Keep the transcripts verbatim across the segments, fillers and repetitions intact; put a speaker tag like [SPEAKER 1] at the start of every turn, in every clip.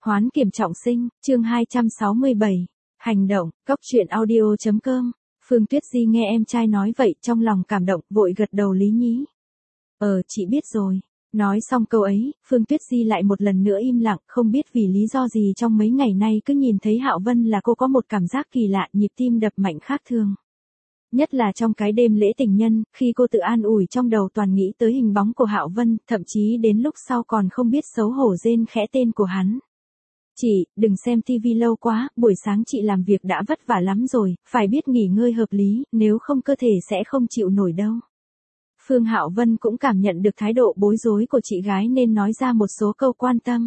[SPEAKER 1] Hoán kiểm trọng sinh, chương hai trăm sáu mươi bảy. Hành động, cóc truyện audio chấm com. Phương Tuyết Di nghe em trai nói vậy trong lòng cảm động, vội gật đầu lý nhí. Ờ, chị biết rồi. Nói xong câu ấy, Phương Tuyết Di lại một lần nữa im lặng, không biết vì lý do gì trong mấy ngày nay cứ nhìn thấy Hạo Vân là cô có một cảm giác kỳ lạ, nhịp tim đập mạnh khác thường. Nhất là trong cái đêm lễ tình nhân, khi cô tự an ủi trong đầu toàn nghĩ tới hình bóng của Hạo Vân, thậm chí đến lúc sau còn không biết xấu hổ rên khẽ tên của hắn. Chị, đừng xem tivi lâu quá, buổi sáng chị làm việc đã vất vả lắm rồi, phải biết nghỉ ngơi hợp lý, nếu không cơ thể sẽ không chịu nổi đâu. Phương Hạo Vân cũng cảm nhận được thái độ bối rối của chị gái nên nói ra một số câu quan tâm.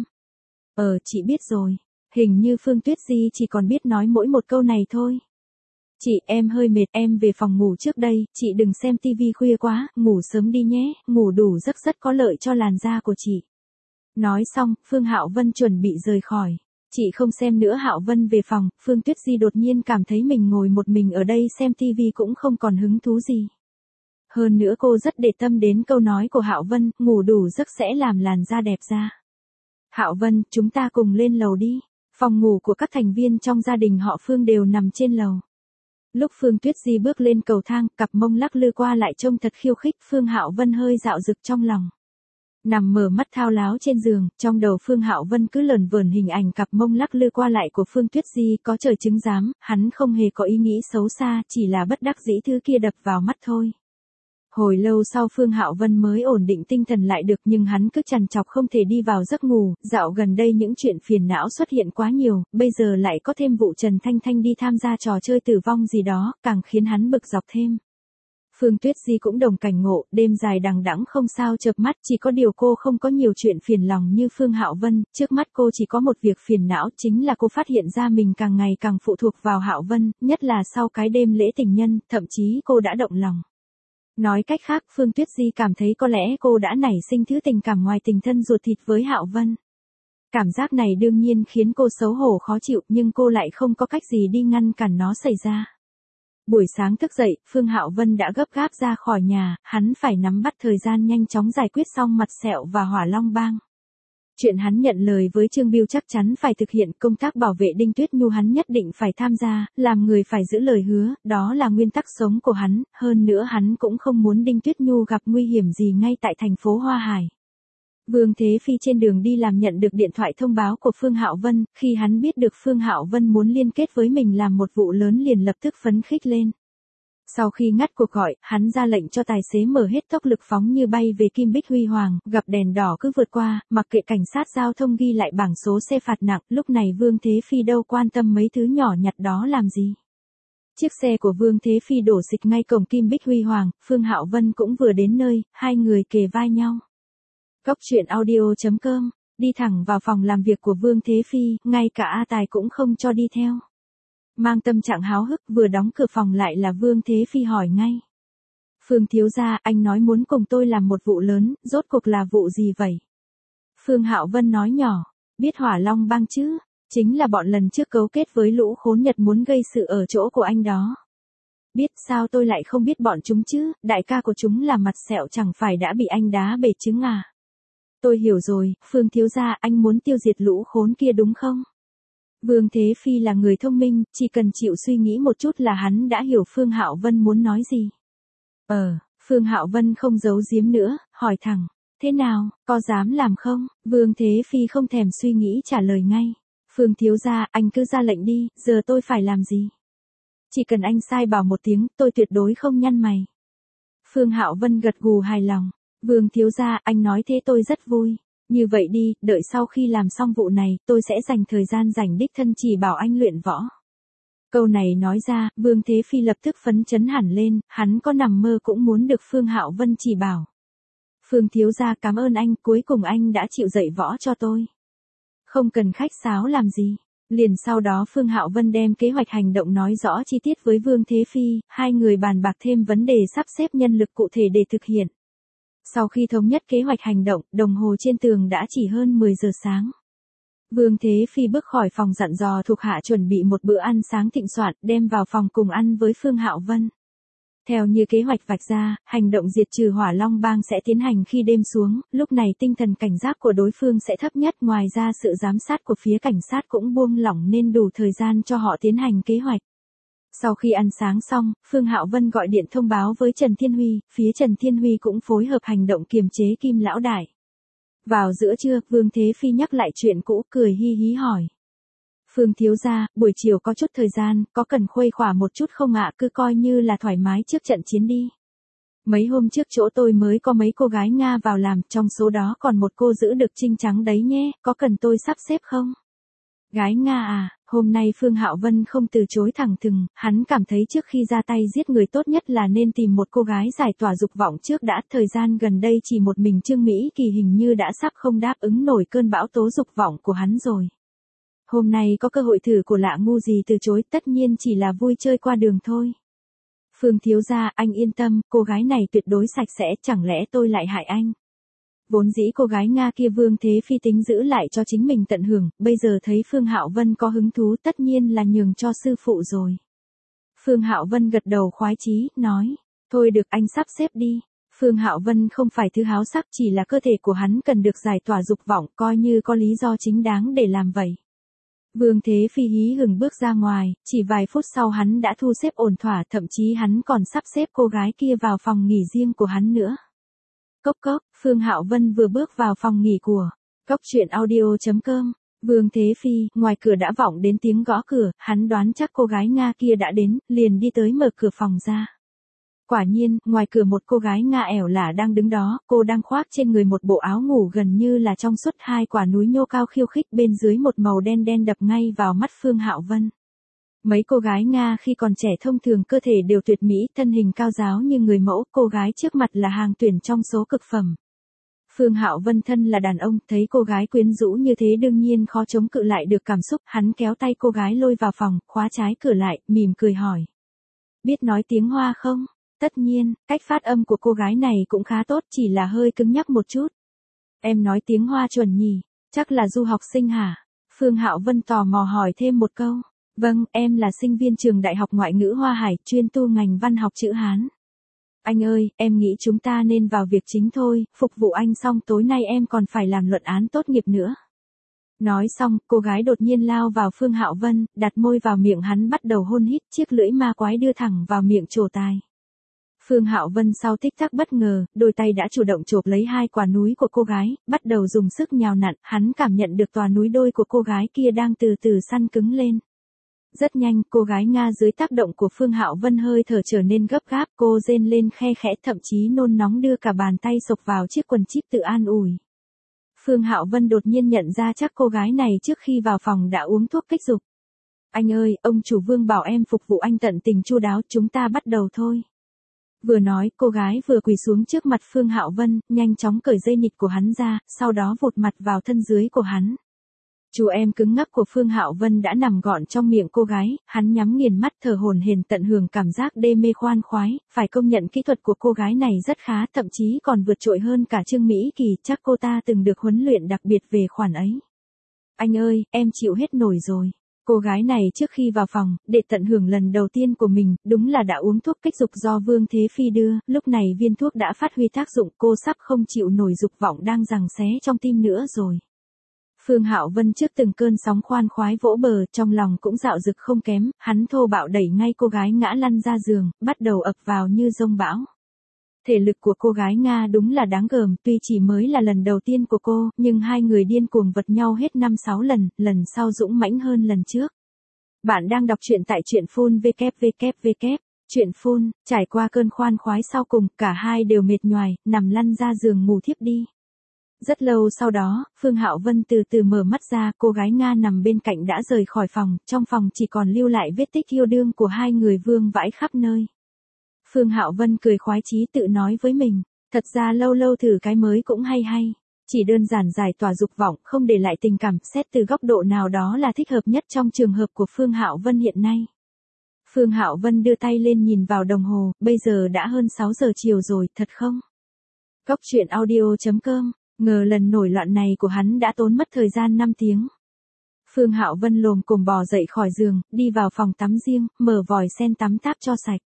[SPEAKER 1] Ờ, chị biết rồi. Hình như Phương Tuyết Di chỉ còn biết nói mỗi một câu này thôi. Chị, em hơi mệt, em về phòng ngủ trước đây, chị đừng xem tivi khuya quá, ngủ sớm đi nhé, ngủ đủ giấc rất có lợi cho làn da của chị. Nói xong, Phương Hạo Vân chuẩn bị rời khỏi. Chị không xem nữa. Hạo Vân về phòng, Phương Tuyết Di đột nhiên cảm thấy mình ngồi một mình ở đây xem tivi cũng không còn hứng thú gì. Hơn nữa cô rất để tâm đến câu nói của Hạo Vân, ngủ đủ giấc sẽ làm làn da đẹp da. Hạo Vân, chúng ta cùng lên lầu đi. Phòng ngủ của các thành viên trong gia đình họ Phương đều nằm trên lầu. Lúc Phương Tuyết Di bước lên cầu thang, cặp mông lắc lư qua lại trông thật khiêu khích, Phương Hạo Vân hơi dạo dực trong lòng. Nằm mở mắt thao láo trên giường, trong đầu Phương Hạo Vân cứ lởn vởn hình ảnh cặp mông lắc lư qua lại của Phương Tuyết Di, có trời chứng giám, hắn không hề có ý nghĩ xấu xa, chỉ là bất đắc dĩ thứ kia đập vào mắt thôi. Hồi lâu sau Phương Hạo Vân mới ổn định tinh thần lại được, nhưng hắn cứ trằn trọc không thể đi vào giấc ngủ, dạo gần đây những chuyện phiền não xuất hiện quá nhiều, bây giờ lại có thêm vụ Trần Thanh Thanh đi tham gia trò chơi tử vong gì đó, càng khiến hắn bực dọc thêm. Phương Tuyết Di cũng đồng cảnh ngộ, đêm dài đằng đẵng không sao chợp mắt, chỉ có điều cô không có nhiều chuyện phiền lòng như Phương Hạo Vân, trước mắt cô chỉ có một việc phiền não, chính là cô phát hiện ra mình càng ngày càng phụ thuộc vào Hạo Vân, nhất là sau cái đêm lễ tình nhân, thậm chí cô đã động lòng. Nói cách khác, Phương Tuyết Di cảm thấy có lẽ cô đã nảy sinh thứ tình cảm ngoài tình thân ruột thịt với Hạo Vân. Cảm giác này đương nhiên khiến cô xấu hổ khó chịu, nhưng cô lại không có cách gì đi ngăn cản nó xảy ra. Buổi sáng thức dậy, Phương Hạo Vân đã gấp gáp ra khỏi nhà, hắn phải nắm bắt thời gian nhanh chóng giải quyết xong mặt sẹo và hỏa long bang. Chuyện hắn nhận lời với Trương Biêu chắc chắn phải thực hiện, công tác bảo vệ Đinh Tuyết Nhu hắn nhất định phải tham gia, làm người phải giữ lời hứa, đó là nguyên tắc sống của hắn, hơn nữa hắn cũng không muốn Đinh Tuyết Nhu gặp nguy hiểm gì ngay tại thành phố Hoa Hải. Vương Thế Phi trên đường đi làm nhận được điện thoại thông báo của Phương Hạo Vân, khi hắn biết được Phương Hạo Vân muốn liên kết với mình làm một vụ lớn liền lập tức phấn khích lên. Sau khi ngắt cuộc gọi, hắn ra lệnh cho tài xế mở hết tốc lực phóng như bay về Kim Bích Huy Hoàng, gặp đèn đỏ cứ vượt qua, mặc kệ cảnh sát giao thông ghi lại bảng số xe phạt nặng, lúc này Vương Thế Phi đâu quan tâm mấy thứ nhỏ nhặt đó làm gì. Chiếc xe của Vương Thế Phi đổ xịch ngay cổng Kim Bích Huy Hoàng, Phương Hạo Vân cũng vừa đến nơi, hai người kề vai nhau. Cóc truyện audio chấm com, đi thẳng vào phòng làm việc của Vương Thế Phi, ngay cả A Tài cũng không cho đi theo. Mang tâm trạng háo hức vừa đóng cửa phòng lại là Vương Thế Phi hỏi ngay. Phương thiếu gia, anh nói muốn cùng tôi làm một vụ lớn, rốt cuộc là vụ gì vậy? Phương Hạo Vân nói nhỏ, biết Hỏa Long bang chứ, chính là bọn lần trước cấu kết với lũ khốn Nhật muốn gây sự ở chỗ của anh đó. Biết, sao tôi lại không biết bọn chúng chứ, đại ca của chúng là mặt sẹo chẳng phải đã bị anh đá bể trứng à? Tôi hiểu rồi, Phương thiếu gia, anh muốn tiêu diệt lũ khốn kia đúng không? Vương Thế Phi là người thông minh, chỉ cần chịu suy nghĩ một chút là hắn đã hiểu Phương Hạo Vân muốn nói gì. Ờ, Phương Hạo Vân không giấu giếm nữa, hỏi thẳng, thế nào, có dám làm không? Vương Thế Phi không thèm suy nghĩ trả lời ngay. Phương thiếu gia, anh cứ ra lệnh đi, giờ tôi phải làm gì? Chỉ cần anh sai bảo một tiếng, tôi tuyệt đối không nhăn mày. Phương Hạo Vân gật gù hài lòng. Vương thiếu gia, anh nói thế tôi rất vui. Như vậy đi, đợi sau khi làm xong vụ này, tôi sẽ dành thời gian rảnh đích thân chỉ bảo anh luyện võ. Câu này nói ra, Vương Thế Phi lập tức phấn chấn hẳn lên, hắn có nằm mơ cũng muốn được Phương Hạo Vân chỉ bảo. Phương thiếu gia, cảm ơn anh, cuối cùng anh đã chịu dạy võ cho tôi. Không cần khách sáo làm gì. Liền sau đó Phương Hạo Vân đem kế hoạch hành động nói rõ chi tiết với Vương Thế Phi, hai người bàn bạc thêm vấn đề sắp xếp nhân lực cụ thể để thực hiện. Sau khi thống nhất kế hoạch hành động, đồng hồ trên tường đã chỉ hơn mười giờ sáng. Vương Thế Phi bước khỏi phòng dặn dò thuộc hạ chuẩn bị một bữa ăn sáng thịnh soạn, đem vào phòng cùng ăn với Phương Hạo Vân. Theo như kế hoạch vạch ra, hành động diệt trừ Hỏa Long Bang sẽ tiến hành khi đêm xuống, lúc này tinh thần cảnh giác của đối phương sẽ thấp nhất, ngoài ra sự giám sát của phía cảnh sát cũng buông lỏng nên đủ thời gian cho họ tiến hành kế hoạch. Sau khi ăn sáng xong, Phương Hạo Vân gọi điện thông báo với Trần Thiên Huy, phía Trần Thiên Huy cũng phối hợp hành động kiềm chế Kim Lão Đại. Vào giữa trưa, Vương Thế Phi nhắc lại chuyện cũ, cười hi hí hỏi. Phương thiếu gia, buổi chiều có chút thời gian, có cần khuây khỏa một chút không ạ, cứ coi như là thoải mái trước trận chiến đi. Mấy hôm trước chỗ tôi mới có mấy cô gái Nga vào làm, trong số đó còn một cô giữ được trinh trắng đấy nhé, có cần tôi sắp xếp không? Gái Nga à, hôm nay Phương Hạo Vân không từ chối thẳng thừng, hắn cảm thấy trước khi ra tay giết người tốt nhất là nên tìm một cô gái giải tỏa dục vọng trước đã, thời gian gần đây chỉ một mình Trương Mỹ Kỳ hình như đã sắp không đáp ứng nổi cơn bão tố dục vọng của hắn rồi. Hôm nay có cơ hội thử của lạ ngu gì từ chối, tất nhiên chỉ là vui chơi qua đường thôi. Phương thiếu gia, anh yên tâm, cô gái này tuyệt đối sạch sẽ, chẳng lẽ tôi lại hại anh? Vốn dĩ cô gái Nga kia Vương Thế Phi tính giữ lại cho chính mình tận hưởng, bây giờ thấy Phương Hạo Vân có hứng thú tất nhiên là nhường cho sư phụ rồi. Phương Hạo Vân gật đầu khoái chí, nói, thôi được anh sắp xếp đi. Phương Hạo Vân không phải thứ háo sắc, chỉ là cơ thể của hắn cần được giải tỏa dục vọng, coi như có lý do chính đáng để làm vậy. Vương Thế Phi hí hửng bước ra ngoài, chỉ vài phút sau hắn đã thu xếp ổn thỏa, thậm chí hắn còn sắp xếp cô gái kia vào phòng nghỉ riêng của hắn nữa. Cốc cốc, Phương Hạo Vân vừa bước vào phòng nghỉ của cốc truyện audio chấm com. Vương Thế Phi, ngoài cửa đã vọng đến tiếng gõ cửa, hắn đoán chắc cô gái Nga kia đã đến, liền đi tới mở cửa phòng ra. Quả nhiên, ngoài cửa một cô gái Nga ẻo lả đang đứng đó, cô đang khoác trên người một bộ áo ngủ gần như là trong suốt, hai quả núi nhô cao khiêu khích bên dưới một màu đen đen đập ngay vào mắt Phương Hạo Vân. Mấy cô gái Nga khi còn trẻ thông thường cơ thể đều tuyệt mỹ, thân hình cao ráo như người mẫu, cô gái trước mặt là hàng tuyển trong số cực phẩm. Phương Hạo Vân thân là đàn ông, thấy cô gái quyến rũ như thế đương nhiên khó chống cự lại được cảm xúc, hắn kéo tay cô gái lôi vào phòng, khóa trái cửa lại, mỉm cười hỏi. Biết nói tiếng Hoa không? Tất nhiên, cách phát âm của cô gái này cũng khá tốt, chỉ là hơi cứng nhắc một chút. Em nói tiếng Hoa chuẩn nhỉ, chắc là du học sinh hả? Phương Hạo Vân tò mò hỏi thêm một câu. Vâng, em là sinh viên trường Đại học Ngoại ngữ Hoa Hải, chuyên tu ngành văn học chữ Hán. Anh ơi, em nghĩ chúng ta nên vào việc chính thôi, phục vụ anh xong tối nay em còn phải làm luận án tốt nghiệp nữa. Nói xong, cô gái đột nhiên lao vào Phương Hạo Vân, đặt môi vào miệng hắn bắt đầu hôn hít, chiếc lưỡi ma quái đưa thẳng vào miệng trổ tài. Phương Hạo Vân sau tích tắc bất ngờ, đôi tay đã chủ động chộp lấy hai quả núi của cô gái, bắt đầu dùng sức nhào nặn, hắn cảm nhận được tòa núi đôi của cô gái kia đang từ từ săn cứng lên. Rất nhanh, cô gái Nga dưới tác động của Phương Hạo Vân hơi thở trở nên gấp gáp, cô rên lên khe khẽ, thậm chí nôn nóng đưa cả bàn tay sộc vào chiếc quần chíp tự an ủi. Phương Hạo Vân đột nhiên nhận ra chắc cô gái này trước khi vào phòng đã uống thuốc kích dục. Anh ơi, ông chủ Vương bảo em phục vụ anh tận tình chu đáo, chúng ta bắt đầu thôi. Vừa nói, cô gái vừa quỳ xuống trước mặt Phương Hạo Vân, nhanh chóng cởi dây nịt của hắn ra, sau đó vụt mặt vào thân dưới của hắn. Chú em cứng ngắc của Phương Hạo Vân đã nằm gọn trong miệng cô gái, hắn nhắm nghiền mắt thở hổn hển tận hưởng cảm giác đê mê khoan khoái, phải công nhận kỹ thuật của cô gái này rất khá, thậm chí còn vượt trội hơn cả Trương Mỹ Kỳ, chắc cô ta từng được huấn luyện đặc biệt về khoản ấy. Anh ơi, em chịu hết nổi rồi. Cô gái này trước khi vào phòng, để tận hưởng lần đầu tiên của mình, đúng là đã uống thuốc kích dục do Vương Thế Phi đưa, lúc này viên thuốc đã phát huy tác dụng, cô sắp không chịu nổi dục vọng đang giằng xé trong tim nữa rồi. Phương Hạo Vân trước từng cơn sóng khoan khoái vỗ bờ, trong lòng cũng dạo dực không kém, hắn thô bạo đẩy ngay cô gái ngã lăn ra giường, bắt đầu ập vào như dông bão. Thể lực của cô gái Nga đúng là đáng gờm, tuy chỉ mới là lần đầu tiên của cô, nhưng hai người điên cuồng vật nhau hết năm sáu lần, lần sau dũng mãnh hơn lần trước. Bạn đang đọc truyện tại truyện phun vê kép vê kép vê kép. Truyện phun, trải qua cơn khoan khoái sau cùng, cả hai đều mệt nhoài, nằm lăn ra giường ngủ thiếp đi. Rất lâu sau đó, Phương Hạo Vân từ từ mở mắt ra, cô gái Nga nằm bên cạnh đã rời khỏi phòng, trong phòng chỉ còn lưu lại vết tích yêu đương của hai người vương vãi khắp nơi. Phương Hạo Vân cười khoái chí tự nói với mình, thật ra lâu lâu thử cái mới cũng hay hay, chỉ đơn giản giải tỏa dục vọng, không để lại tình cảm, xét từ góc độ nào đó là thích hợp nhất trong trường hợp của Phương Hạo Vân hiện nay. Phương Hạo Vân đưa tay lên nhìn vào đồng hồ, bây giờ đã hơn sáu giờ chiều rồi, thật không? Cốc truyện audio chấm com, ngờ lần nổi loạn này của hắn đã tốn mất thời gian năm tiếng. Phương Hạo Vân lồm cồm bò dậy khỏi giường, đi vào phòng tắm riêng, mở vòi sen tắm táp cho sạch.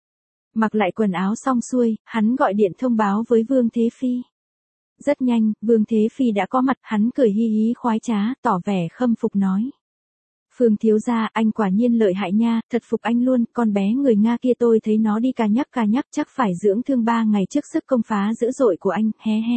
[SPEAKER 1] Mặc lại quần áo xong xuôi, hắn gọi điện thông báo với Vương Thế Phi. Rất nhanh, Vương Thế Phi đã có mặt, hắn cười hi hí khoái trá, tỏ vẻ khâm phục nói. Phương thiếu gia, anh quả nhiên lợi hại nha, thật phục anh luôn, con bé người Nga kia tôi thấy nó đi cà nhắc cà nhắc chắc phải dưỡng thương ba ngày trước sức công phá dữ dội của anh, hé hé.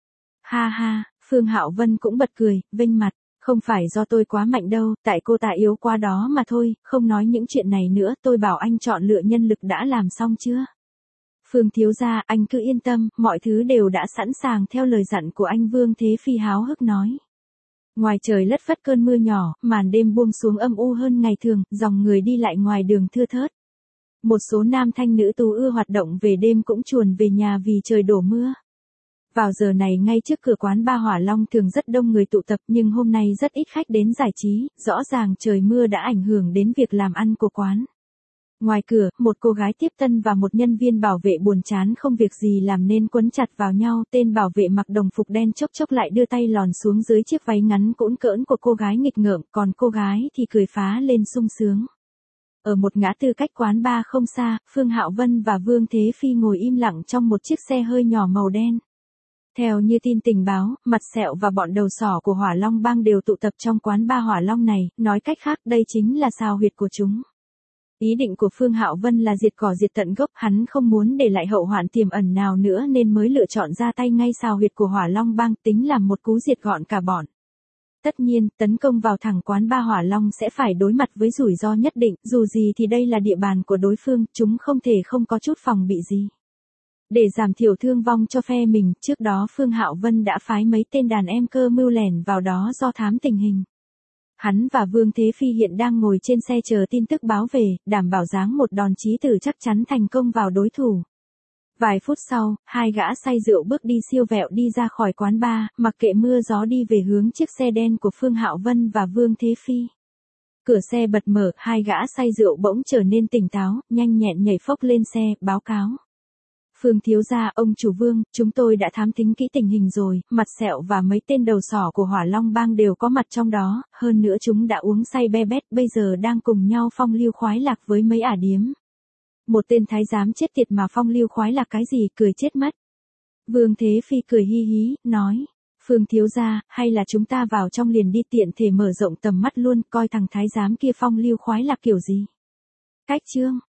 [SPEAKER 1] Ha ha, Phương Hạo Vân cũng bật cười, vênh mặt, không phải do tôi quá mạnh đâu, tại cô ta yếu quá đó mà thôi, không nói những chuyện này nữa, tôi bảo anh chọn lựa nhân lực đã làm xong chưa? Phương thiếu gia, anh cứ yên tâm, mọi thứ đều đã sẵn sàng theo lời dặn của anh. Vương Thế Phi háo hức nói. Ngoài trời lất phất cơn mưa nhỏ, màn đêm buông xuống âm u hơn ngày thường, dòng người đi lại ngoài đường thưa thớt. Một số nam thanh nữ tú ưa hoạt động về đêm cũng chuồn về nhà vì trời đổ mưa. Vào giờ này ngay trước cửa quán Ba Hỏa Long thường rất đông người tụ tập, nhưng hôm nay rất ít khách đến giải trí, rõ ràng trời mưa đã ảnh hưởng đến việc làm ăn của quán. Ngoài cửa, một cô gái tiếp tân và một nhân viên bảo vệ buồn chán không việc gì làm nên quấn chặt vào nhau. Tên bảo vệ mặc đồng phục đen chốc chốc lại đưa tay lòn xuống dưới chiếc váy ngắn cũn cỡn của cô gái nghịch ngợm, còn cô gái thì cười phá lên sung sướng. Ở một ngã tư cách quán bar không xa, Phương Hạo Vân và Vương Thế Phi ngồi im lặng trong một chiếc xe hơi nhỏ màu đen. Theo như tin tình báo, Mặt Sẹo và bọn đầu sỏ của Hỏa Long Bang đều tụ tập trong quán Ba Hỏa Long này, nói cách khác đây chính là sao huyệt của chúng. Ý định của Phương Hạo Vân là diệt cỏ diệt tận gốc, hắn không muốn để lại hậu hoạn tiềm ẩn nào nữa nên mới lựa chọn ra tay ngay sao huyệt của Hỏa Long Bang, tính làm một cú diệt gọn cả bọn. Tất nhiên, tấn công vào thẳng quán Ba Hỏa Long sẽ phải đối mặt với rủi ro nhất định, dù gì thì đây là địa bàn của đối phương, chúng không thể không có chút phòng bị gì. Để giảm thiểu thương vong cho phe mình, trước đó Phương Hạo Vân đã phái mấy tên đàn em cơ mưu lẻn vào đó do thám tình hình. Hắn và Vương Thế Phi hiện đang ngồi trên xe chờ tin tức báo về, đảm bảo giáng một đòn chí tử chắc chắn thành công vào đối thủ. Vài phút sau, hai gã say rượu bước đi siêu vẹo đi ra khỏi quán bar, mặc kệ mưa gió đi về hướng chiếc xe đen của Phương Hạo Vân và Vương Thế Phi. Cửa xe bật mở, hai gã say rượu bỗng trở nên tỉnh táo, nhanh nhẹn nhảy phốc lên xe, báo cáo. Phương thiếu gia, ông chủ Vương, chúng tôi đã thám thính kỹ tình hình rồi, Mặt Sẹo và mấy tên đầu sỏ của Hỏa Long Bang đều có mặt trong đó, hơn nữa chúng đã uống say be bét, bây giờ đang cùng nhau phong lưu khoái lạc với mấy ả điếm. Một tên thái giám chết tiệt mà phong lưu khoái lạc cái gì, cười chết mất. Vương Thế Phi cười hi hí, nói, Phương thiếu gia, hay là chúng ta vào trong liền đi, tiện thể mở rộng tầm mắt luôn, coi thằng thái giám kia phong lưu khoái lạc kiểu gì. Cách chương